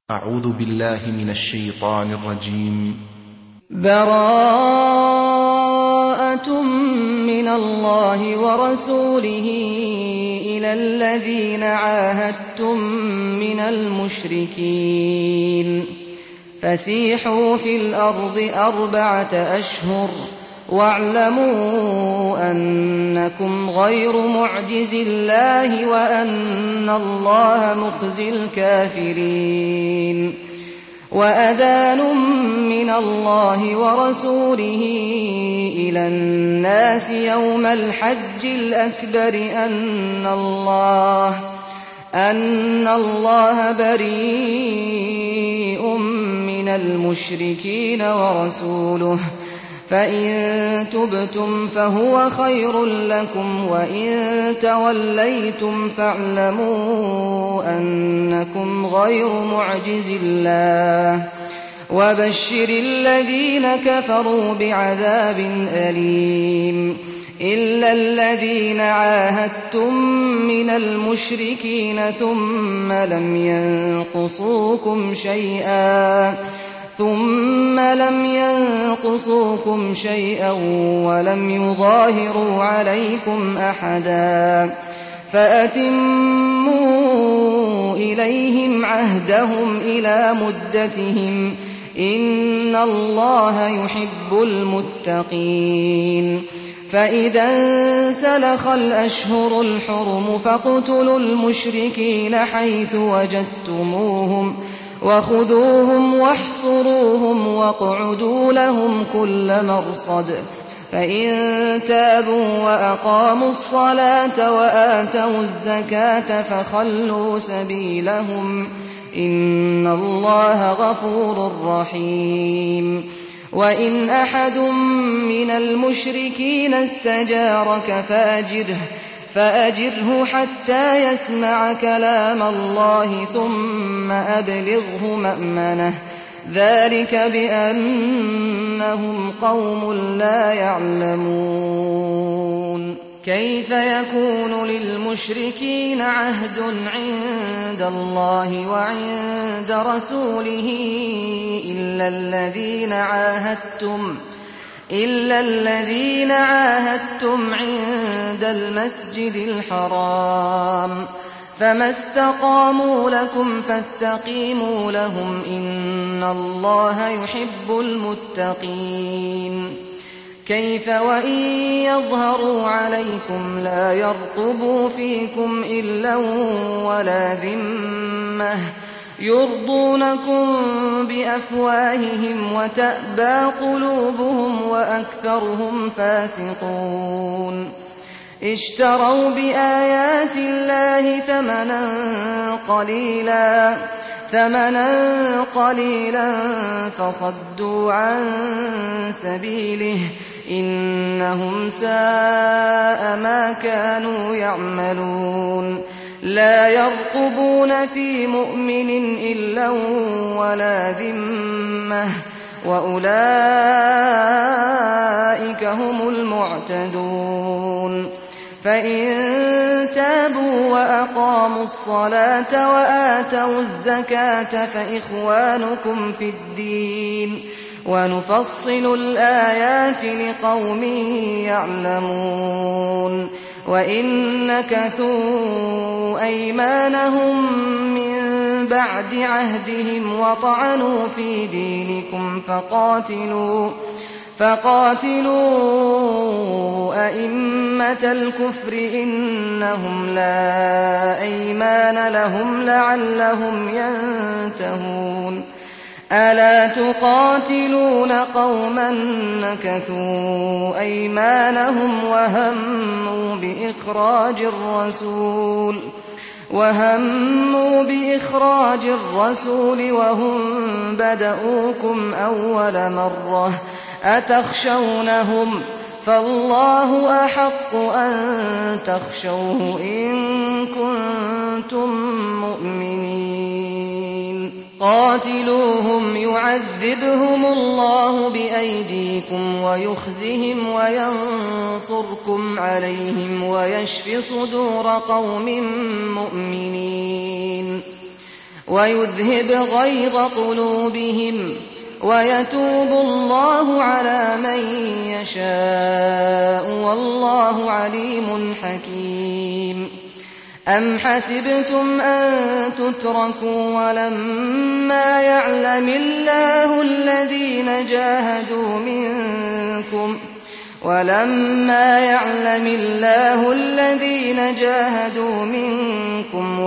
أعوذ بالله من الشيطان الرجيم. براءة من الله ورسوله إلى الذين عاهدتم من المشركين فسيحوا في الأرض 4 أشهر واعلموا أنكم غير معجز الله وأن الله مخزي الكافرين. وأذان من الله ورسوله إلى الناس يوم الحج الأكبر أن الله بريء من المشركين ورسوله، فإن تبتم فهو خير لكم، وإن توليتم فاعلموا أنكم غير معجز الله، وبشر الذين كفروا بعذاب أليم. إلا الذين عاهدتم من المشركين ثم لم ينقصوكم شيئا ولم يظاهروا عليكم أحدا فأتموا إليهم عهدهم إلى مدتهم، إن الله يحب المتقين. فإذا انسلخ الأشهر الحرم فاقتلوا المشركين حيث وجدتموهم وخذوهم واحصروهم واقعدوا لهم كل مرصد، فإن تابوا وأقاموا الصلاة وآتوا الزكاة فخلوا سبيلهم، إن الله غفور رحيم. وإن أحد من المشركين استجارك فأجره حتى يسمع كلام الله ثم أبلغه مأمنه، ذلك بأنهم قوم لا يعلمون. كيف يكون للمشركين عهد عند الله وعند رسوله إلا الذين عاهدتم عند المسجد الحرام، فما استقاموا لكم فاستقيموا لهم، إن الله يحب المتقين. كيف وإن يظهروا عليكم لا يرقبوا فيكم إلا ولا ذمة، يرضونكم بأفواههم وتأبى قلوبهم وأكثرهم فاسقون. اشتروا بآيات الله ثمنا قليلا فصدوا عن سبيله، إنهم ساء ما كانوا يعملون. لا يرقبون في مؤمن إلا ولا ذمة، وأولئك هم المعتدون. فإن تابوا وأقاموا الصلاة وآتوا الزكاة فإخوانكم في الدين، ونفصل الآيات لقوم يعلمون. وإن نكثوا أيمانهم من بعد عهدهم وطعنوا في دينكم فقاتلوا أئمة الكفر إنهم لا أيمان لهم لعلهم ينتهون. ألا تقاتلون قوما نكثوا أيمانهم وهموا بإخراج الرسول وهم بدؤوكم أول مرة، أتخشونهم؟ فالله أحق أن تخشوه إن كنتم مؤمنين. قاتلوهم يعذبهم الله بأيديكم ويخزهم وينصركم عليهم ويشف صدور قوم مؤمنين. ويذهب غيظ قلوبهم ويتوب الله على من يشاء والله عليم حكيم. أم حسبتم أن تتركوا ولما يعلم الله الذين جاهدوا منكم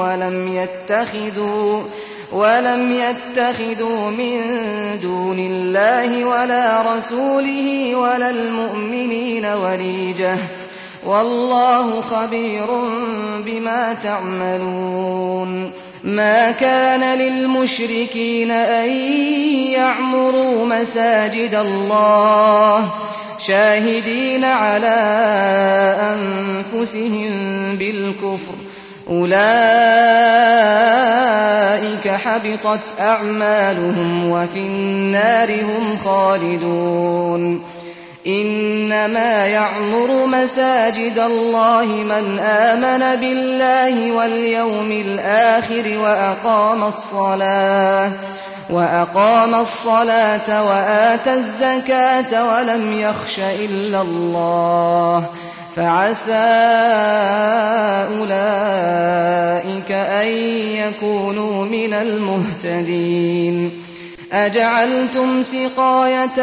ولم يتخذوا من دون الله ولا رسوله ولا المؤمنين وليجة والله خبير بما تعملون. ما كان للمشركين أن يعمروا مساجد الله شاهدين على أنفسهم بالكفر أولئك حبطت أعمالهم وفي النار هم خالدون. إنما يعمر مساجد الله من آمن بالله واليوم الآخر وأقام الصلاة وآتى الزكاة ولم يخش إلا الله فعسى أولئك أن يكونوا من المهتدين. أجعلتم سقاية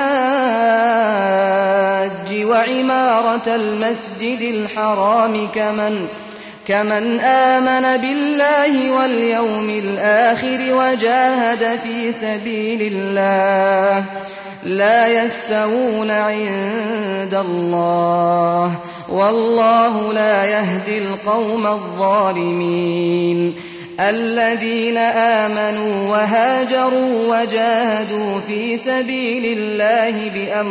الحاج وعمارة المسجد الحرام كمن آمن بالله واليوم الآخر وجاهد في سبيل الله لا يستوون عند الله والله لا يهدي القوم الظالمين. الذين آمنوا وهاجروا وجاهدوا في سبيل الله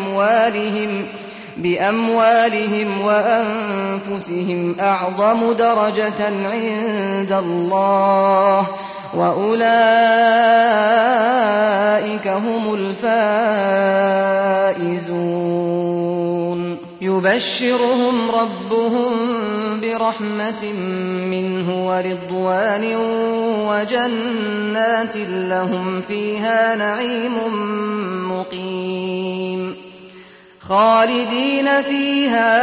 بأموالهم وأنفسهم أعظم درجة عند الله وأولئك هم الفائزون. يبشرهم ربهم برحمة منه ورضوان وجنات لهم فيها نعيم مقيم خالدين فيها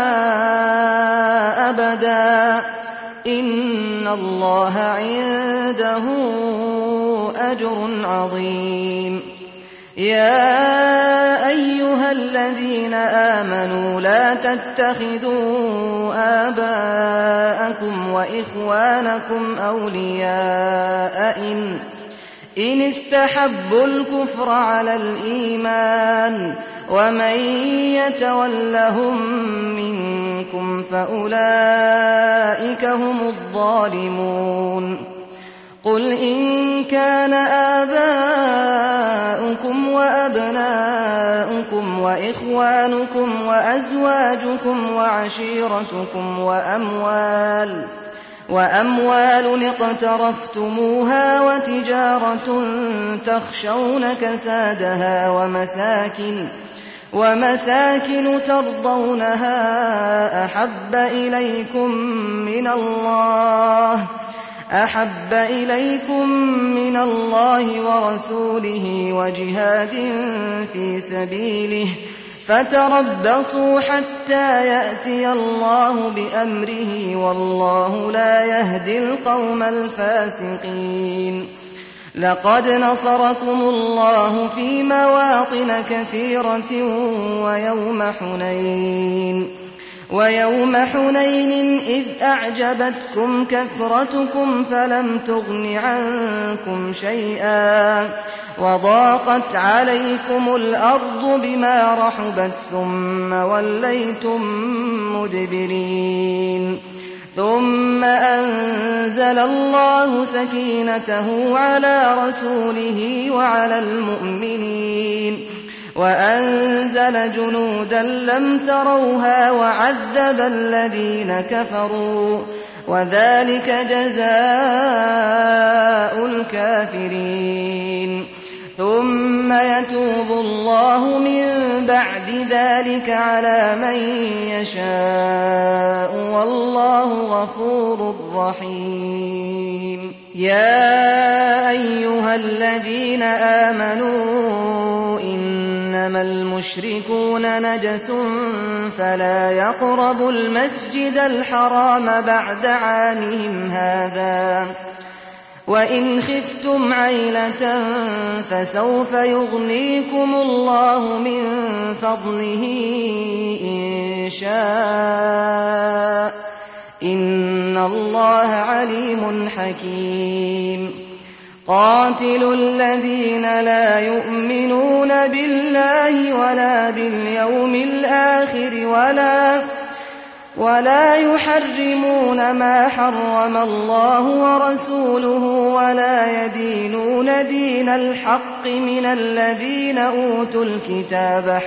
أبدا إن الله عنده أجر عظيم. يا أيها الذين آمنوا لا تتخذوا آباءكم وإخوانكم أولياء إن استحبوا الكفر على الإيمان ومن يتولهم منكم فأولئك هم الظالمون. قل إن كان آباؤكم وأبناؤكم وإخوانكم وأزواجكم وعشيرتكم وأموال اقترفتموها وتجارة تخشون كسادها ومساكن ترضونها أحب إليكم من الله ورسوله وجهاد في سبيله فتربصوا حتى يأتي الله بأمره والله لا يهدي القوم الفاسقين. لقد نصركم الله في مواطن كثيرة ويوم حنين إذ أعجبتكم كثرتكم فلم تغن عنكم شيئا وضاقت عليكم الأرض بما رحبت ثم وليتم مدبرين. ثم أنزل الله سكينته على رسوله وعلى المؤمنين وأنزل جنودا لم تروها وعذب الذين كفروا وذلك جزاء الكافرين. ثم يتوب الله من بعد ذلك على من يشاء والله غفور رحيم. يا أيها الذين آمنوا إنما المشركون نجس فلا يقربوا المسجد الحرام بعد عامهم هذا وإن خفتم عيلة فسوف يغنيكم الله من فضله إن شاء إن الله عليم حكيم قاتلوا الذين لا يؤمنون بالله ولا باليوم الآخر ولا يحرمون ما حرم الله ورسوله ولا يدينون دين الحق من الذين أوتوا الكتاب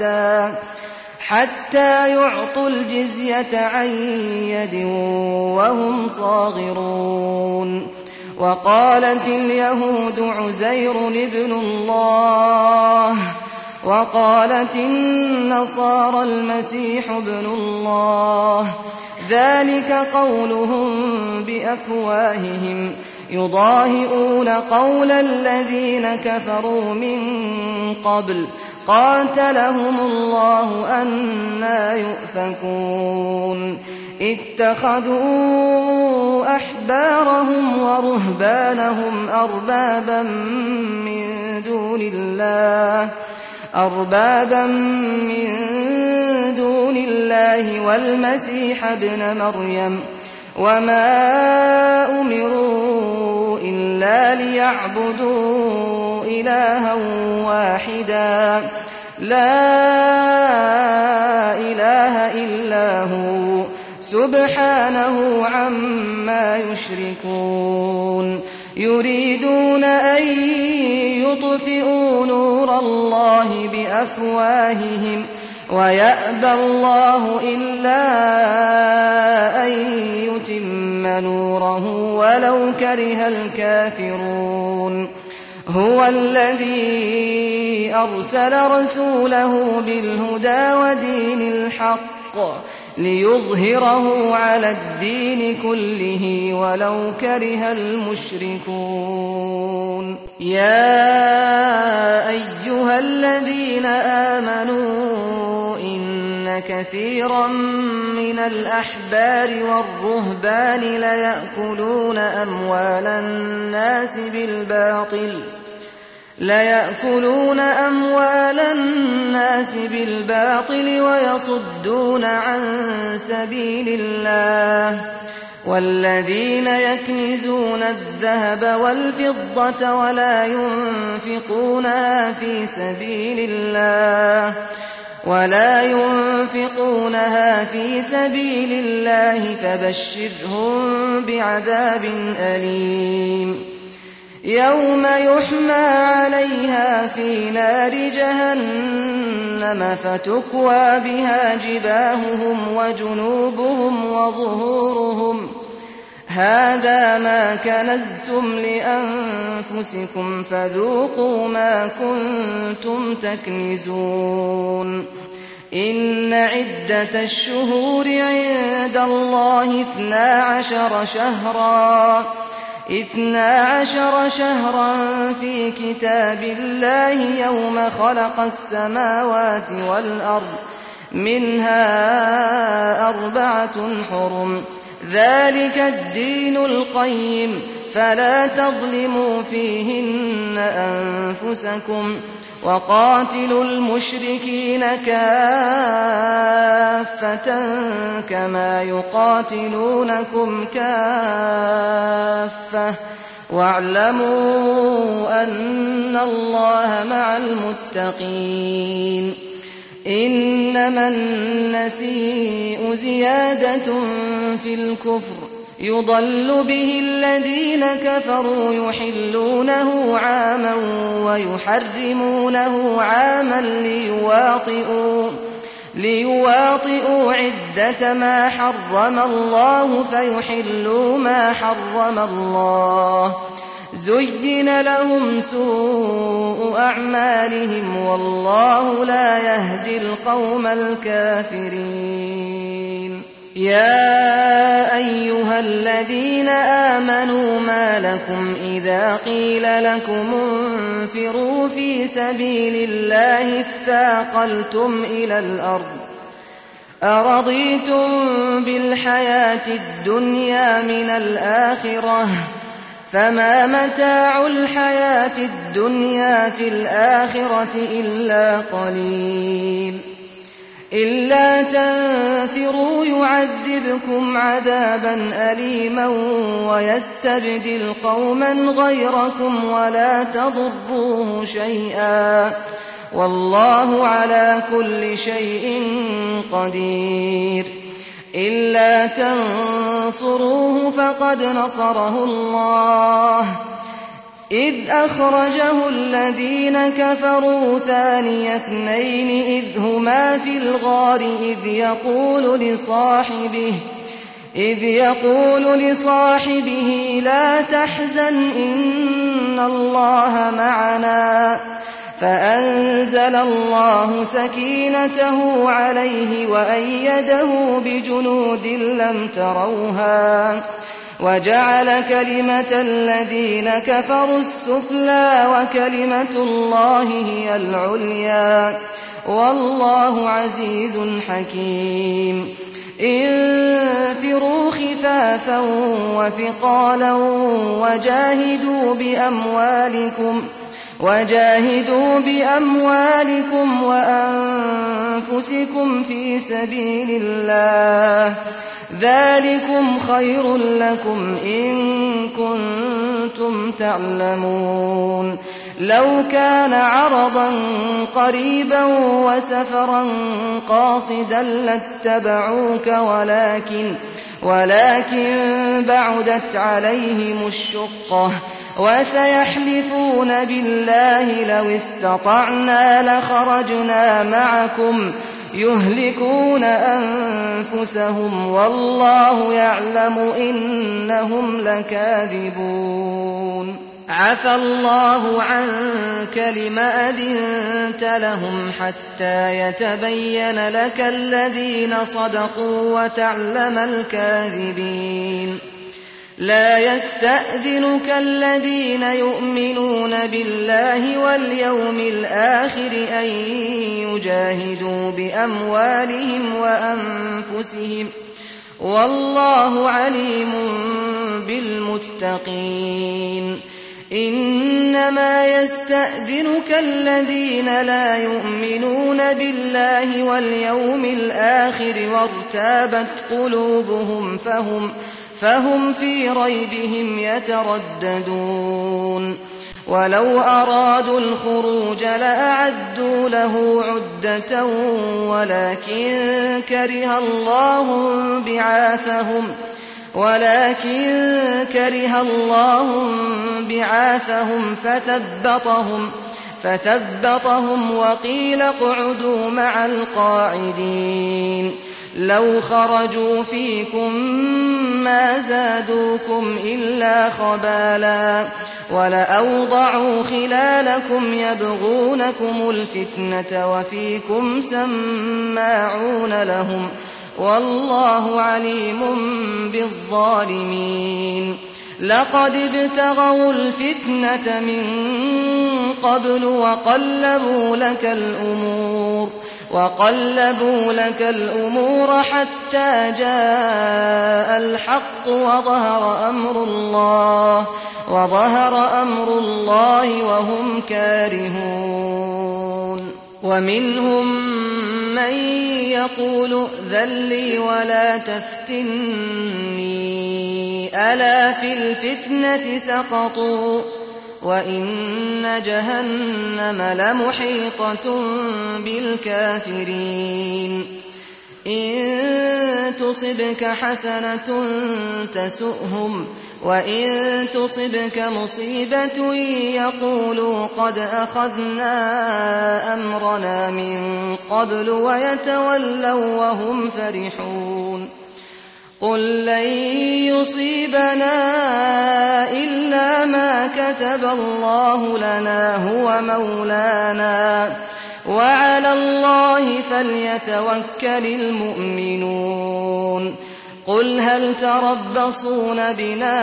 حتى يعطوا الجزية عن يد وهم صاغرون وقالت اليهود عزير ابن الله وقالت النصارى المسيح ابن الله ذلك قولهم بأفواههم يضاهئون قول الذين كفروا من قبل قاتلهم الله أنى يؤفكون اتخذوا أحبارهم ورهبانهم أربابا من دون الله والمسيح ابن مريم وما أمروا إلا ليعبدوا إلها واحدا لا إله إلا هو سبحانه عما يشركون يريدون أن يطفئوا نور الله بأفواههم ويأبى الله إلا أن يتم نوره ولو كره الكافرون هو الذي أرسل رسوله بالهدى ودين الحق ليظهره على الدين كله ولو كره المشركون يا أيها الذين آمنوا إن كثيرا من الأحبار والرهبان ليأكلون أموال الناس بالباطل ويصدون عن سبيل الله والذين يكنزون الذهب والفضة ولا ينفقونها في سبيل الله فبشرهم بعذاب أليم يوم يحمى عليها في نار جهنم فتكوى بها جباههم وجنوبهم وظهورهم هذا ما كنزتم لأنفسكم فذوقوا ما كنتم تكنزون إن عدة الشهور عند الله 12 شهرا في كتاب الله يوم خلق السماوات والأرض منها 4 حرم ذلك الدين القيم فلا تظلموا فيهن أنفسكم وقاتلوا المشركين كافة كما يقاتلونكم كافة واعلموا أن الله مع المتقين إنما النسيء زيادة في الكفر يضل به الذين كفروا يحلونه عاما ويحرمونه عاما ليواطئوا عدة ما حرم الله فيحلوا ما حرم الله زين لهم سوء أعمالهم والله لا يهدي القوم الكافرين يا أيها الذين آمنوا ما لكم إذا قيل لكم انفروا في سبيل الله اثاقلتم إلى الأرض أرضيتم بالحياة الدنيا من الآخرة فما متاع الحياة الدنيا في الآخرة إلا قليل إلا تنفروا يعذبكم عذابا أليما ويستبدل قوما غيركم ولا تضروه شيئا والله على كل شيء قدير إلا تنصروه فقد نصره الله إذ أخرجه الذين كفروا ثاني اثنين إذ هما في الغار إذ يقول لصاحبه لا تحزن إن الله معنا فأنزل الله سكينته عليه وأيده بجنود لم تروها وجعل كلمة الذين كفروا السفلى وكلمة الله هي العليا والله عزيز حكيم انفروا خفافا وثقالا وجاهدوا بأموالكم وأنفسكم في سبيل الله ذلكم خير لكم إن كنتم تعلمون لو كان عرضا قريبا وسفرا قاصدا لاتبعوك ولكن بعدت عليهم الشقة وسيحلفون بالله لو استطعنا لخرجنا معكم يهلكون أنفسهم والله يعلم إنهم لكاذبون عفى الله عنك لم أذنت لهم حتى يتبين لك الذين صدقوا وتعلم الكاذبين لا يستأذنك الذين يؤمنون بالله واليوم الآخر أن يجاهدوا بأموالهم وأنفسهم والله عليم بالمتقين إنما يستأذنك الذين لا يؤمنون بالله واليوم الآخر وارتابت قلوبهم فهم في ريبهم يترددون ولو أرادوا الخروج لأعدوا له عدة ولكن كره الله بعاثهم فثبطهم وقيل اقعدوا مع القاعدين لو خرجوا فيكم ما زادوكم إلا خبالا ولأوضعوا خلالكم يبغونكم الفتنة وفيكم سماعون لهم والله عليم بالظالمين لقد ابتغوا الفتنة من قبل وقلبوا لك الأمور حتى جاء الحق وظهر أمر الله وهم كارهون ومنهم من يقول ائذن لي ولا تفتني ألا في الفتنة سقطوا وإن جهنم لمحيطة بالكافرين إن تصبك حسنة تسؤهم وإن تصبك مصيبة يقولوا قد أخذنا أمرنا من قبل ويتولوا وهم فرحون قل لن يصيبنا إلا ما كتب الله لنا هو مولانا وعلى الله فليتوكل المؤمنون قل هل تربصون بنا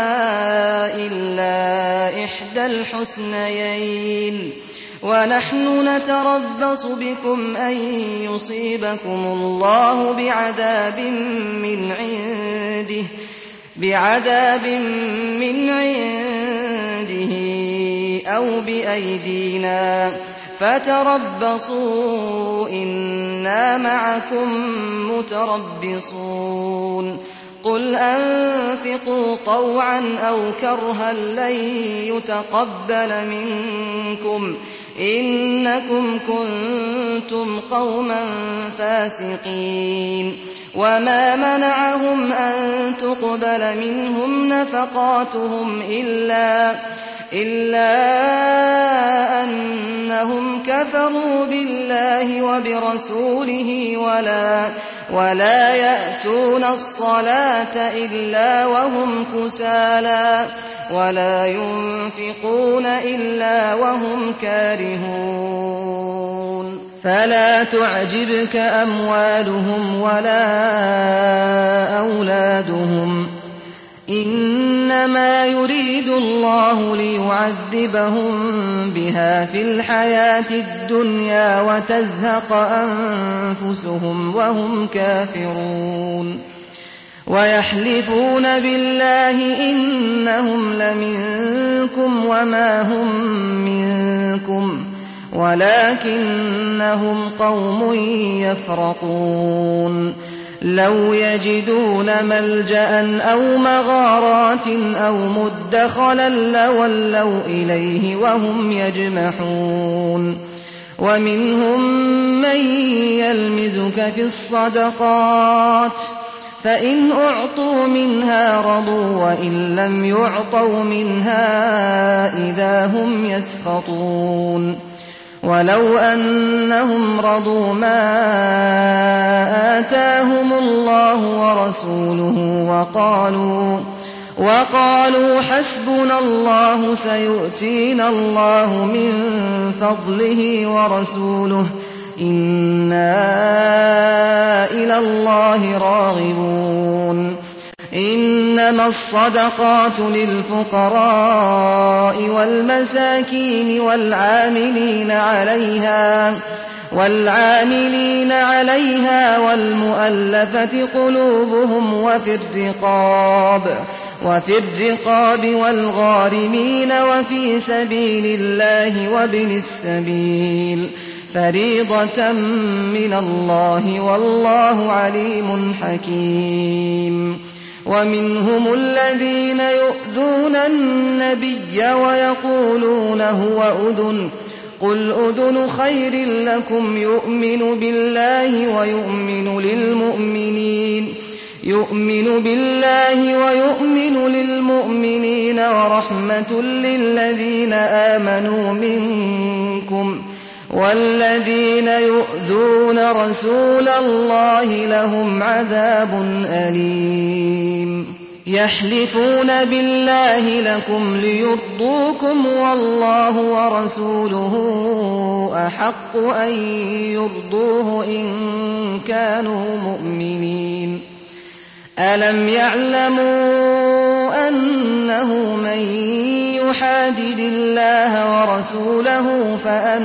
إلا إحدى الحسنيين ونحن نتربص بكم أن يصيبكم الله بعذاب من عنده أو بأيدينا فتربصوا إنا معكم متربصون قل أنفقوا طوعا أو كرها لن يتقبل منكم إنكم كنتم قوما فاسقين وما منعهم أن تقبل منهم نفقاتهم إلا أنهم كفروا بالله وبرسوله ولا يأتون الصلاة إلا وهم كسالى ولا ينفقون إلا وهم كارهون فلا تعجبك أموالهم ولا أولادهم إنما يريد الله ليعذبهم بها في الحياة الدنيا وتزهق أنفسهم وهم كافرون ويحلفون بالله إنهم لمنكم وما هم منكم ولكنهم قوم يفرقون لو يجدون ملجأ أو مغارات أو مدخلا لولوا إليه وهم يجمحون ومنهم من يلمزك في الصدقات فإن أعطوا منها رضوا وإن لم يعطوا منها إذا هم يسخطون ولو أنهم رضوا ما آتاهم الله ورسوله وقالوا حسبنا الله سيؤتينا الله من فضله ورسوله إنا إلى الله راغبون إنما الصدقات للفقراء والمساكين والعاملين عليها والمؤلفة قلوبهم وفي الرقاب والغارمين وفي سبيل الله وابن السبيل فريضة من الله والله عليم حكيم ومنهم الذين يؤذون النبي ويقولون هو أذن قل أذن خير لكم يؤمن بالله ويؤمن للمؤمنين ورحمة للذين آمنوا منكم والذين يؤذون رسول الله لهم عذاب أليم يحلفون بالله لكم ليرضوكم والله ورسوله أحق أن يرضوه إن كانوا مؤمنين ألم يعلموا أنه من يحادد الله ورسوله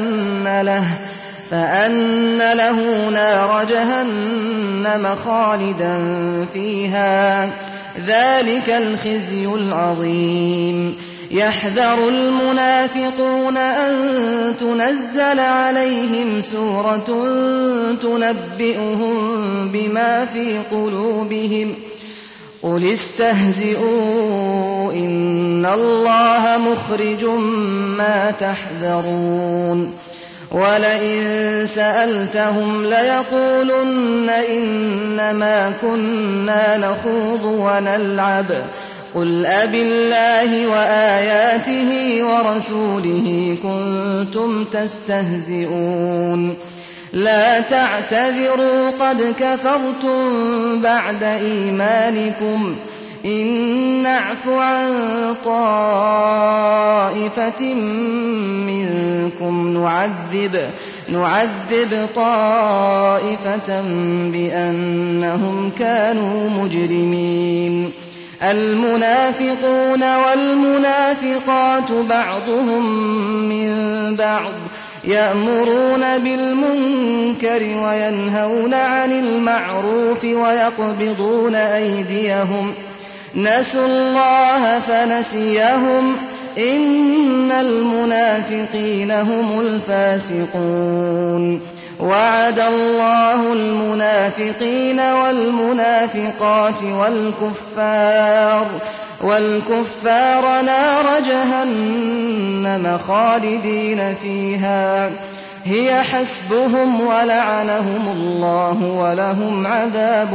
فأن له نار جهنم خالدا فيها ذلك الخزي العظيم يحذر المنافقون أن تنزل عليهم سورة تنبئهم بما في قلوبهم قل استهزئوا إن الله مخرج ما تحذرون ولئن سألتهم ليقولن إنما كنا نخوض ونلعب قل أبالله وآياته ورسوله كنتم تستهزئون لا تعتذروا قد كفرتم بعد إيمانكم إن نعف عن طائفة منكم نعذب نعذب طائفة بأنهم كانوا مجرمين. المنافقون والمنافقات بعضهم من بعض يأمرون بالمنكر وينهون عن المعروف ويقبضون أيديهم نسوا الله فنسيهم إن المنافقين هم الفاسقون. وعد الله المنافقين والمنافقات والكفار نار جهنم خالدين فيها هي حسبهم ولعنهم الله ولهم عذاب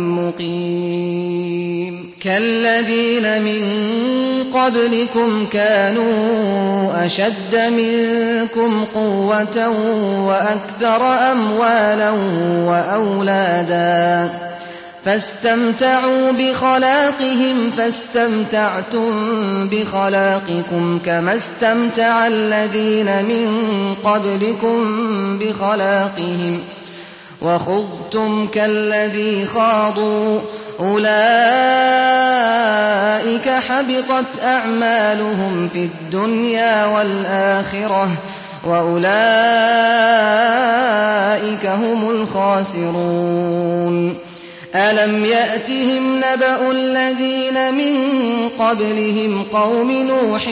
مقيم. كالذين من قبلكم كانوا أشد منكم قوة وأكثر أموالا وأولادا فاستمتعوا بخلاقهم فاستمتعتم بخلاقكم كما استمتع الذين من قبلكم بخلاقهم وخضتم كالذي خاضوا أولئك حبطت أعمالهم في الدنيا والآخرة وأولئك هم الخاسرون. ألم يأتهم نبأ الذين من قبلهم قوم نوح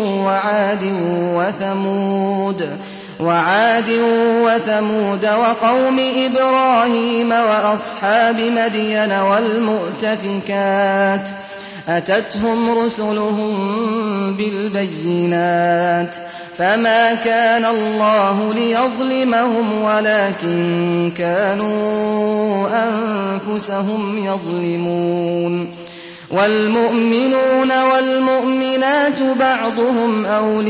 وعاد وثمود وقوم إبراهيم وأصحاب مدين والمؤتفكات أتتهم رسلهم بالبينات فما كان الله ليظلمهم ولكن كانوا أنفسهم يظلمون. والمؤمنون والمؤمنات بعضهم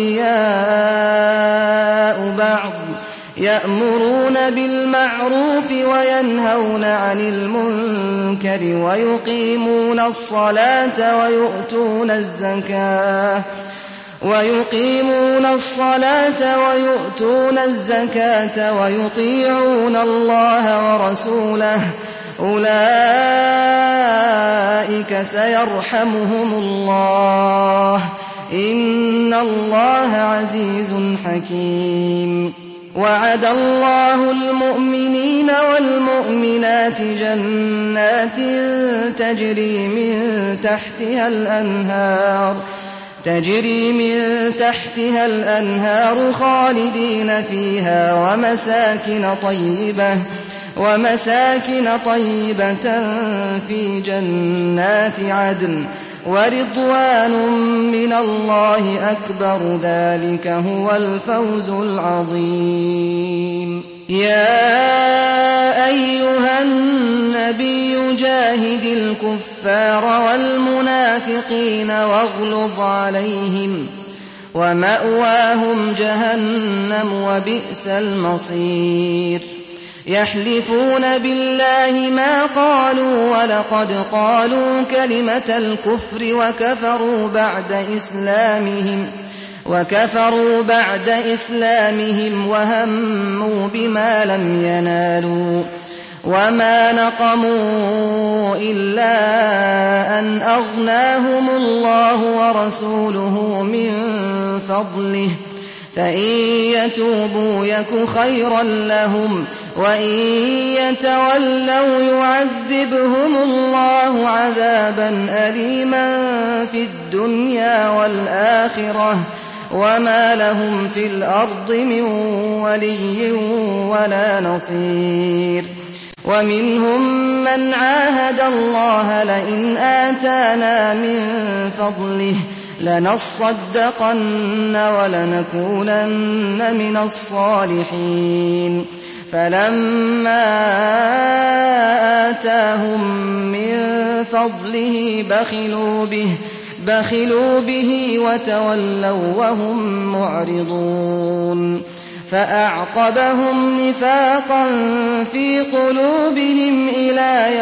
أولياء بعض يأمرون بالمعروف وينهون عن المنكر ويقيمون الصلاة ويؤتون الزكاة ويطيعون الله ورسوله أولئك سيرحمهم الله إن الله عزيز حكيم. وعد الله المؤمنين والمؤمنات جنات تجري من تحتها الأنهار خالدين فيها ومساكن طيبة في جنات عدن ورضوان من الله أكبر ذلك هو الفوز العظيم. يا أيها النبي جاهد الكفار والمنافقين واغلظ عليهم ومأواهم جهنم وبئس المصير. يحلفون بالله ما قالوا ولقد قالوا كلمة الكفر وكفروا بعد إسلامهم وهموا بما لم ينالوا وما نقموا إلا أن أغناهم الله ورسوله من فضله فإن يتوبوا يك خيرا لهم وإن يتولوا يعذبهم الله عذابا أليما في الدنيا والآخرة وما لهم في الأرض من ولي ولا نصير. ومنهم من عاهد الله لئن آتانا من فضله لنصدقن ولنكونن من الصالحين فلما آتاهم من فضله بخلوا به وتولوا وهم معرضون فأعقبهم نفاقا في قلوبهم إلى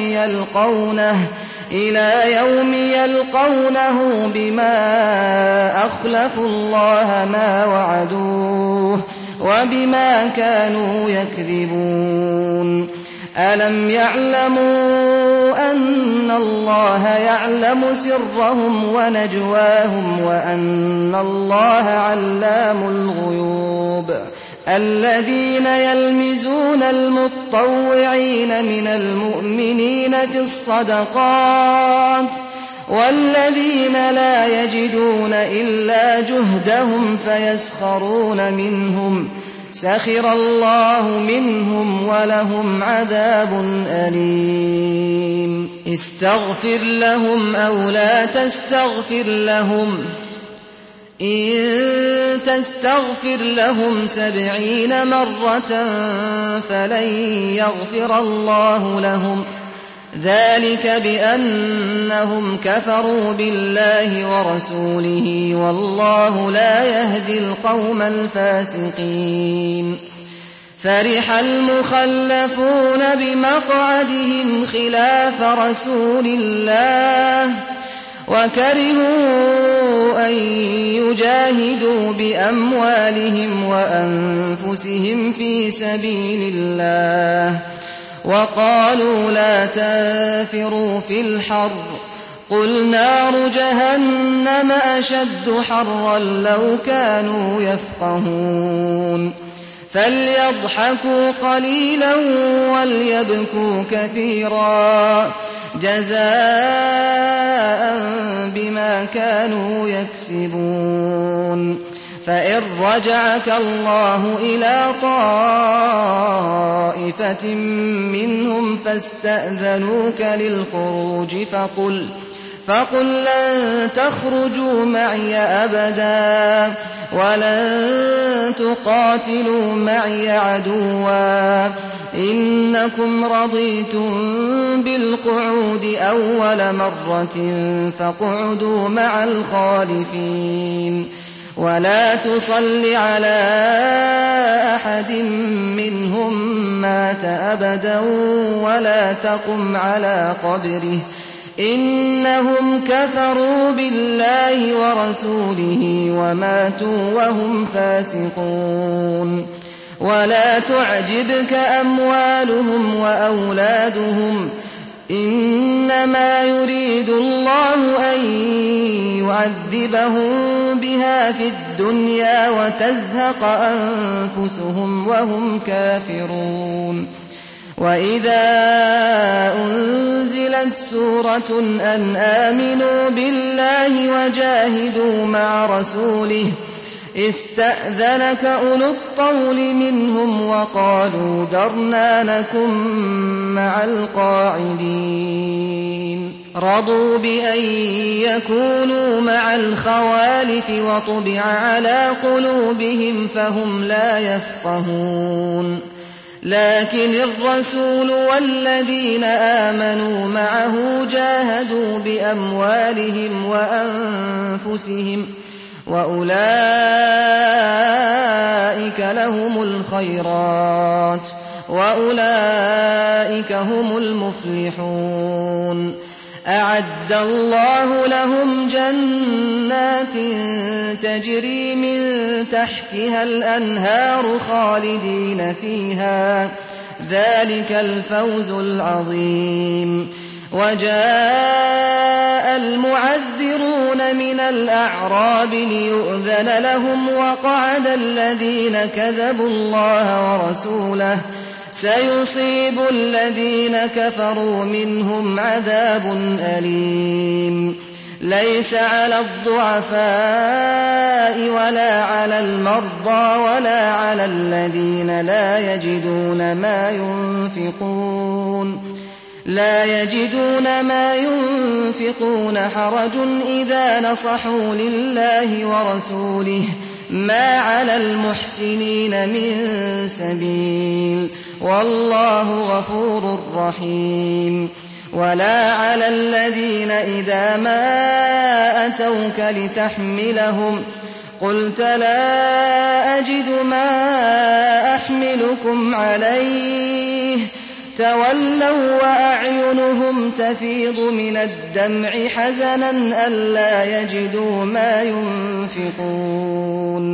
يوم يلقونه بما أخلفوا الله ما وعدوه فكذبوه وبما كانوا يكذبون ألم يعلموا أن الله يعلم سرهم ونجواهم وأن الله علام الغيوب الذين يلمزون المطوعين من المؤمنين في الصدقات والذين لا يجدون إلا جهدهم فيسخرون منهم سخر الله منهم ولهم عذاب أليم استغفر لهم أو لا تستغفر لهم إن تستغفر لهم 70 مرة فلن يغفر الله لهم ذلك بأنهم كفروا بالله ورسوله والله لا يهدي القوم الفاسقين فرح المخلفون بمقعدهم خلاف رسول الله وكرهوا أن يجاهدوا بأموالهم وأنفسهم في سبيل الله وقالوا لا تنفروا في الحر قل نار جهنم أشد حرا لو كانوا يفقهون فليضحكوا قليلا وليبكوا كثيرا جزاء بما كانوا يكسبون فإن رجعك الله إلى طائفة منهم فاستأذنوك للخروج فقل لن تخرجوا معي أبدا ولن تقاتلوا معي عدوا إنكم رضيتم بالقعود أول مرة فاقعدوا مع الخالفين ولا تصل على أحد منهم مات أبدا ولا تقم على قبره إنهم كفروا بالله ورسوله وماتوا وهم فاسقون ولا تعجبك أموالهم وأولادهم إنما يريد الله أن يعذبهم بها في الدنيا وتزهق أنفسهم وهم كافرون وإذا أنزلت سورة أن آمنوا بالله وجاهدوا مع رسوله استأذنك أولو الطول منهم وقالوا ذرنا نكن مع القاعدين رضوا بأن يكونوا مع الخوالف وطبع على قلوبهم فهم لا يفقهون لكن الرسول والذين آمنوا معه جاهدوا بأموالهم وأنفسهم وأولئك لهم الخيرات وأولئك هم المفلحون أعد الله لهم جنات تجري من تحتها الأنهار خالدين فيها ذلك الفوز العظيم وجاء المعذرون من الأعراب ليؤذن لهم وقعد الذين كذبوا الله ورسوله سيصيب الذين كفروا منهم عذاب أليم ليس على الضعفاء ولا على المرضى ولا على الذين لا يجدون ما ينفقون حرج إذا نصحوا لله ورسوله ما على المحسنين من سبيل والله غفور رحيم ولا على الذين إذا ما أتوك لتحملهم قلت لا أجد ما أحملكم عليه تولوا وأعينهم تفيض من الدمع حزنا ألا يجدوا ما ينفقون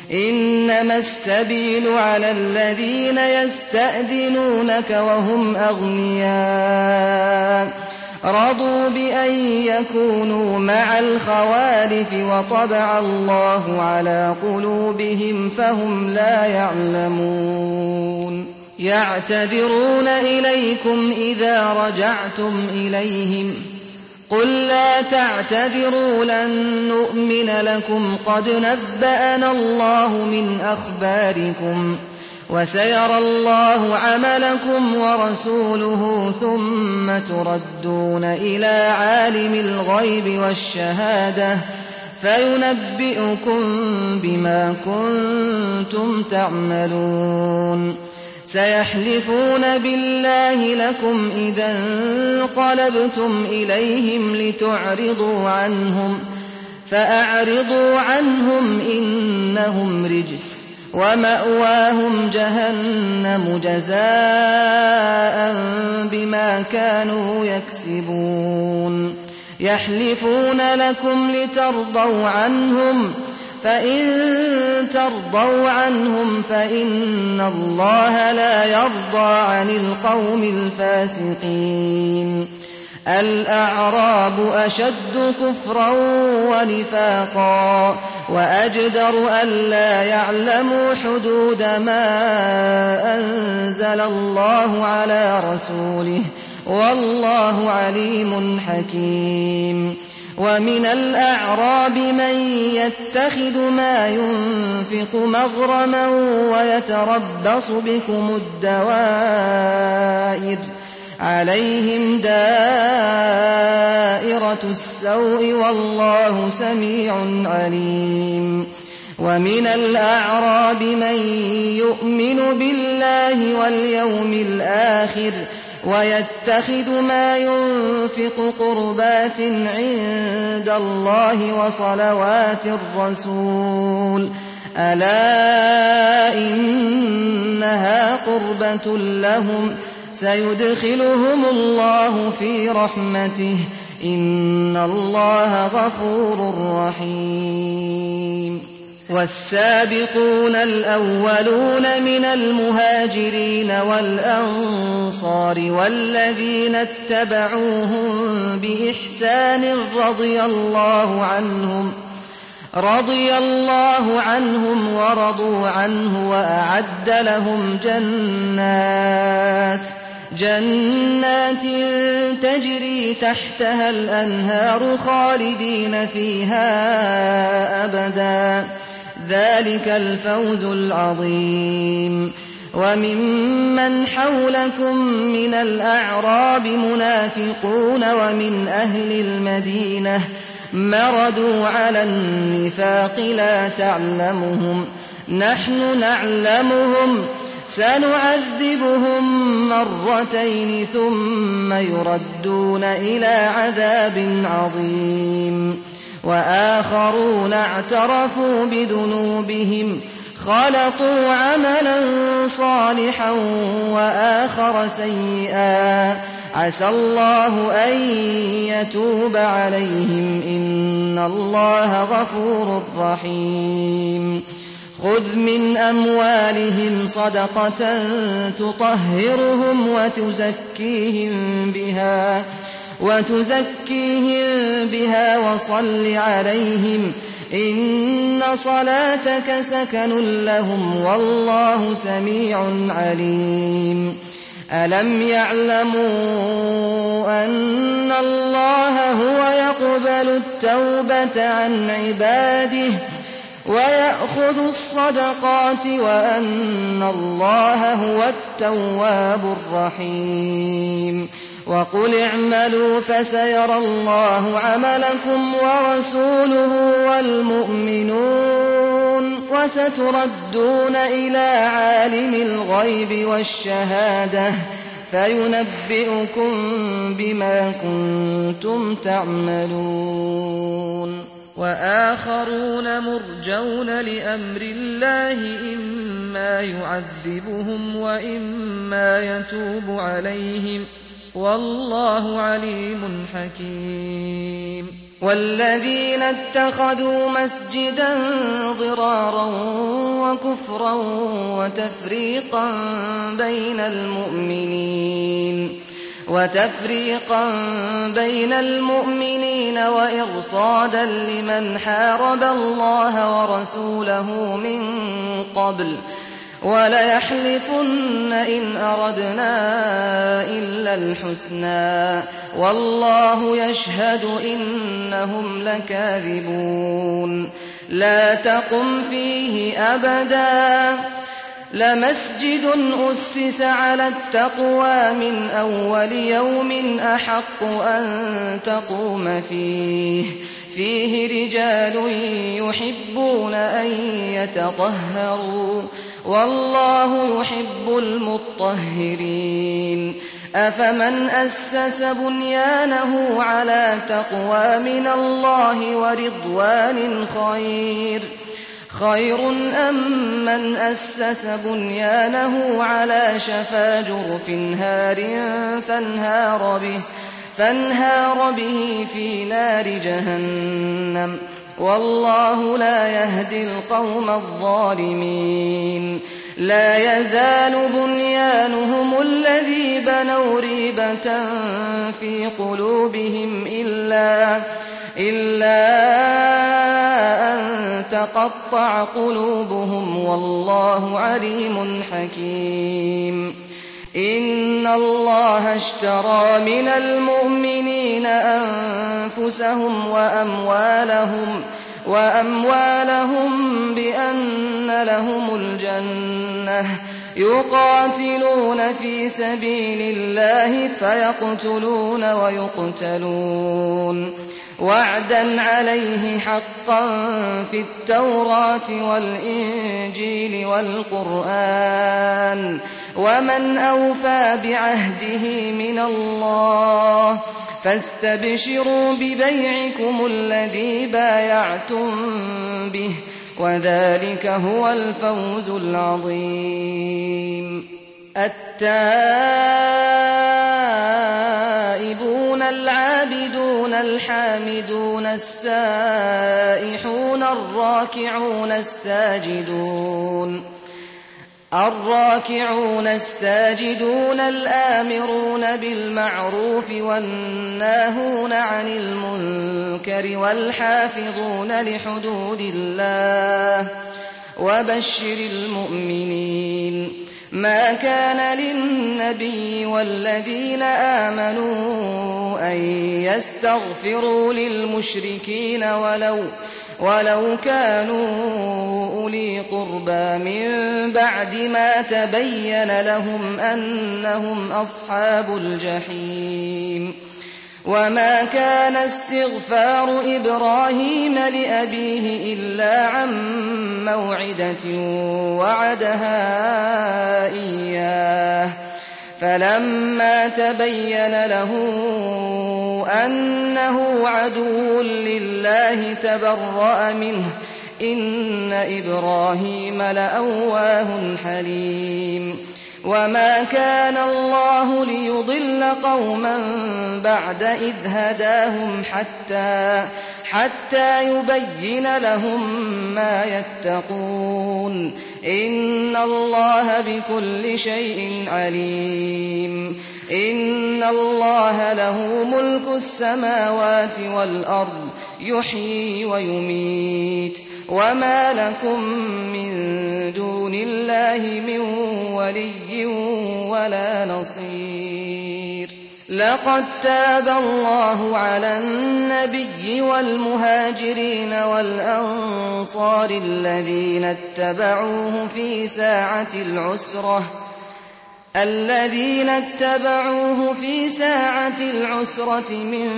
إنما السبيل على الذين يستأذنونك وهم أغنياء رضوا بأن يكونوا مع الخوالف وطبع الله على قلوبهم فهم لا يعلمون يعتذرون إليكم إذا رجعتم إليهم قل لا تعتذروا لن نؤمن لكم قد نبأنا الله من أخباركم وسيرى الله عملكم ورسوله ثم تردون إلى عالم الغيب والشهادة فينبئكم بما كنتم تعملون سيحلفون بالله لكم إذا انقلبتم إليهم لتعرضوا عنهم فأعرضوا عنهم إنهم رجس ومأواهم جهنم جزاء بما كانوا يكسبون يحلفون لكم لترضوا عنهم فإن ترضوا عنهم فإن الله لا يرضى عن القوم الفاسقين الأعراب أشد كفرا ونفاقا وأجدر ألا يعلموا حدود ما أنزل الله على رسوله والله عليم حكيم ومن الأعراب من يتخذ ما ينفق مغرما ويتربص بكم الدوائر عليهم دائرة السوء والله سميع عليم ومن الأعراب من يؤمن بالله واليوم الآخر ويتخذ ما ينفق قربات عند الله وصلوات الرسول ألا إنها قربة لهم سيدخلهم الله في رحمته إن الله غفور رحيم والسابقون الأولون من المهاجرين والأنصار والذين اتبعوهم بإحسان رضي الله عنهم ورضوا عنه وأعد لهم جنات تجري تحتها الأنهار خالدين فيها أبدا ذلك الفوز العظيم وممن حولكم من الأعراب منافقون ومن أهل المدينة مردوا على النفاق لا تعلمهم نحن نعلمهم سنعذبهم مرتين ثم يردون إلى عذاب عظيم وآخرون اعترفوا بذنوبهم خلطوا عملا صالحا وآخر سيئا عسى الله أن يتوب عليهم إن الله غفور رحيم خذ من أموالهم صدقة تطهرهم وتزكيهم بها وصل عليهم إن صلاتك سكن لهم والله سميع عليم ألم يعلموا أن الله هو يقبل التوبة عن عباده ويأخذ الصدقات وأن الله هو التواب الرحيم وقل اعملوا فسيرى الله عملكم ورسوله والمؤمنون وستردون إلى عالم الغيب والشهادة فينبئكم بما كنتم تعملون وآخرون مرجون لأمر الله إما يعذبهم وإما يتوب عليهم والله عليم حكيم والذين اتخذوا مسجدا ضرارا وكفرا وتفريقا بين المؤمنين وإرصادا لمن حارب الله ورسوله من قبل وليحلفن إن أردنا إلا الحسنى والله يشهد إنهم لكاذبون لا تقم فيه أبدا لمسجد أسس على التقوى من أول يوم أحق أن تقوم فيه رجال يحبون أن يتطهروا والله يحب المطهرين أفمن أسس بنيانه على تقوى من الله ورضوان خير أم من أسس بنيانه على شفا جرف هار فانهار به في نار جهنم والله لا يهدي القوم الظالمين لا يزال بنيانهم الذي بنوا ريبة في قلوبهم إلا أن تقطع قلوبهم والله عليم حكيم إن الله اشترى من المؤمنين أنفسهم وأموالهم بأن لهم الجنة يقاتلون في سبيل الله فيقتلون ويقتلون وعدا عليه حقا في التوراة والإنجيل والقرآن ومن أوفى بعهده من الله فاستبشروا ببيعكم الذي بايعتم به وذلك هو الفوز العظيم التائبون العابدون الحامدون السائحون الراكعون الساجدون الآمرون بالمعروف والناهون عن المنكر والحافظون لحدود الله وبشر المؤمنين ما كان للنبي والذين آمنوا أن يستغفروا للمشركين ولو كانوا أولي قربى من بعد ما تبين لهم أنهم أصحاب الجحيم وما كان استغفار إبراهيم لأبيه إلا عن موعدة وعدها إياه فلما تبين له أنه عدو لله تبرأ منه إن إبراهيم لأواه حليم وما كان الله ليضل قوما بعد إذ هداهم حتى يبين لهم ما يتقون إن الله بكل شيء عليم إن الله له ملك السماوات والأرض يحيي ويميت وما لكم من دون الله من ولي ولا نصير لقد تاب الله على النبي والمهاجرين والأنصار الذين اتبعوه في ساعة العسرة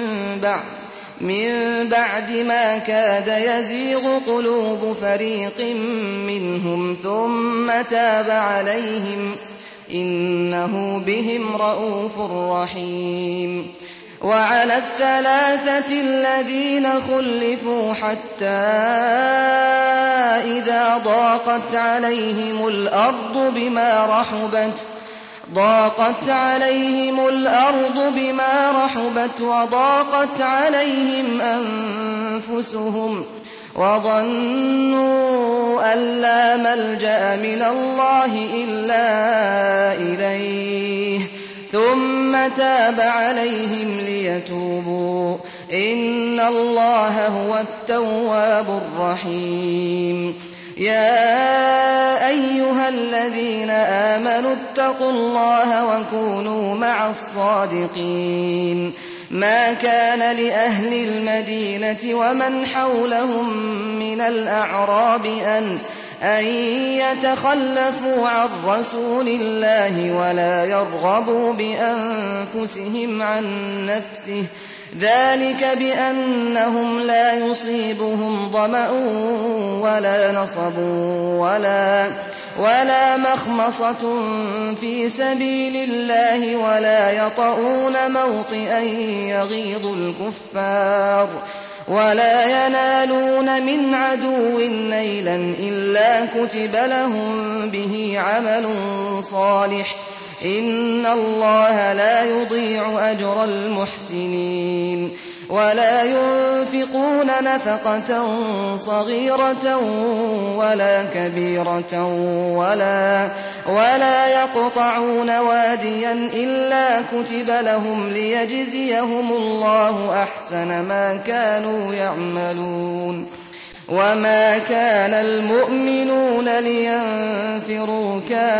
من بعد ما كاد يزيغ قلوب فريق منهم ثم تاب عليهم إنه بهم رءوف رحيم وعلى الثلاثة الذين خلفوا حتى إذا ضاقت عليهم الأرض ضاقت عليهم الأرض بما رحبت وضاقت عليهم أنفسهم وظنوا أن لا ملجأ من الله إلا إليه ثم تاب عليهم ليتوبوا إن الله هو التواب الرحيم يا أيها الذين آمنوا اتقوا الله وكونوا مع الصادقين ما كان لأهل المدينة ومن حولهم من الأعراب أن يتخلفوا عن رسول الله ولا يرغبوا بأنفسهم عن نفسه ذلك بأنهم لا يصيبهم ظمأ ولا نصب ولا مخمصة في سبيل الله ولا يطؤون موطئا يغيظ الكفار ولا ينالون من عدو نيلا إلا كتب لهم به عمل صالح إن الله لا يضيع أجر المحسنين ولا ينفقون نفقة صغيرة ولا كبيرة ولا يقطعون واديا إلا كتب لهم ليجزيهم الله أحسن ما كانوا يعملون وما كان المؤمنون لينفروا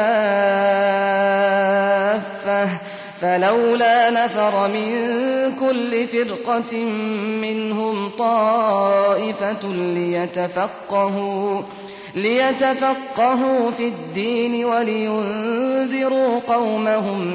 كافة فلولا نفر من كل فرقة منهم طائفة ليتفقهوا في الدين ولينذروا قومهم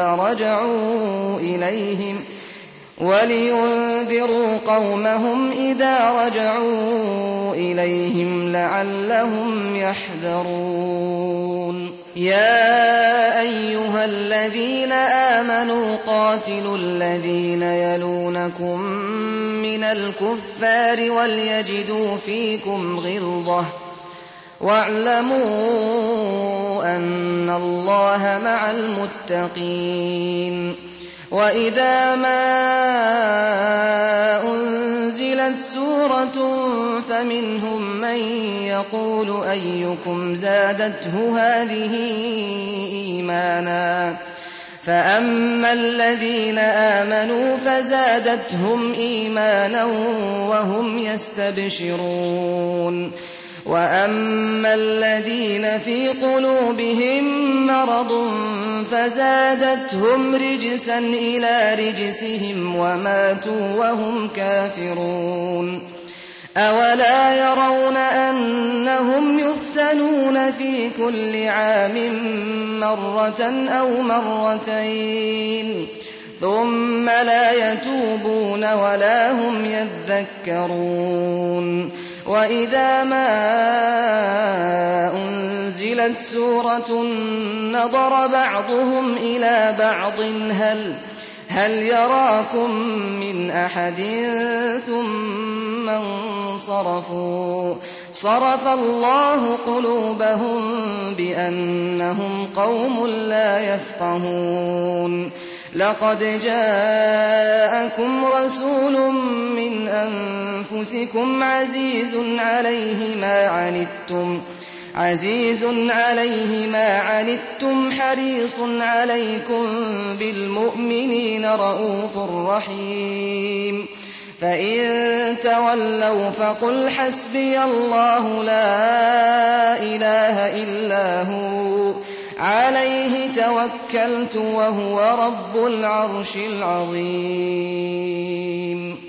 إذا رجعوا إليهم لعلهم يحذرون يا أيها الذين آمنوا قاتلوا الذين يلونكم من الكفار وليجدوا فيكم غلظة واعلموا أن الله مع المتقين وإذا ما أنزلت سورة فمنهم من يقول أيكم زادته هذه إيمانا فأما الذين آمنوا فزادتهم إيمانا وهم يستبشرون وأما الذين في قلوبهم مرض فزادتهم رجسا إلى رجسهم وماتوا وهم كافرون أولا يرون أنهم يفتنون في كل عام مرة أو مرتين ثم لا يتوبون ولا هم يذكرون وإذا ما أنزلت سورة نظر بعضهم إلى بعض هل يراكم من أحد ثم انصرفوا صرف الله قلوبهم بأنهم قوم لا يفقهون لقد جاءكم رسول من أنفسكم عزيز عليه ما عنتم حريص عليكم بالمؤمنين رؤوف رحيم فإن تولوا فقل حسبي الله لا إله إلا هو عليه توكلت وهو رب العرش العظيم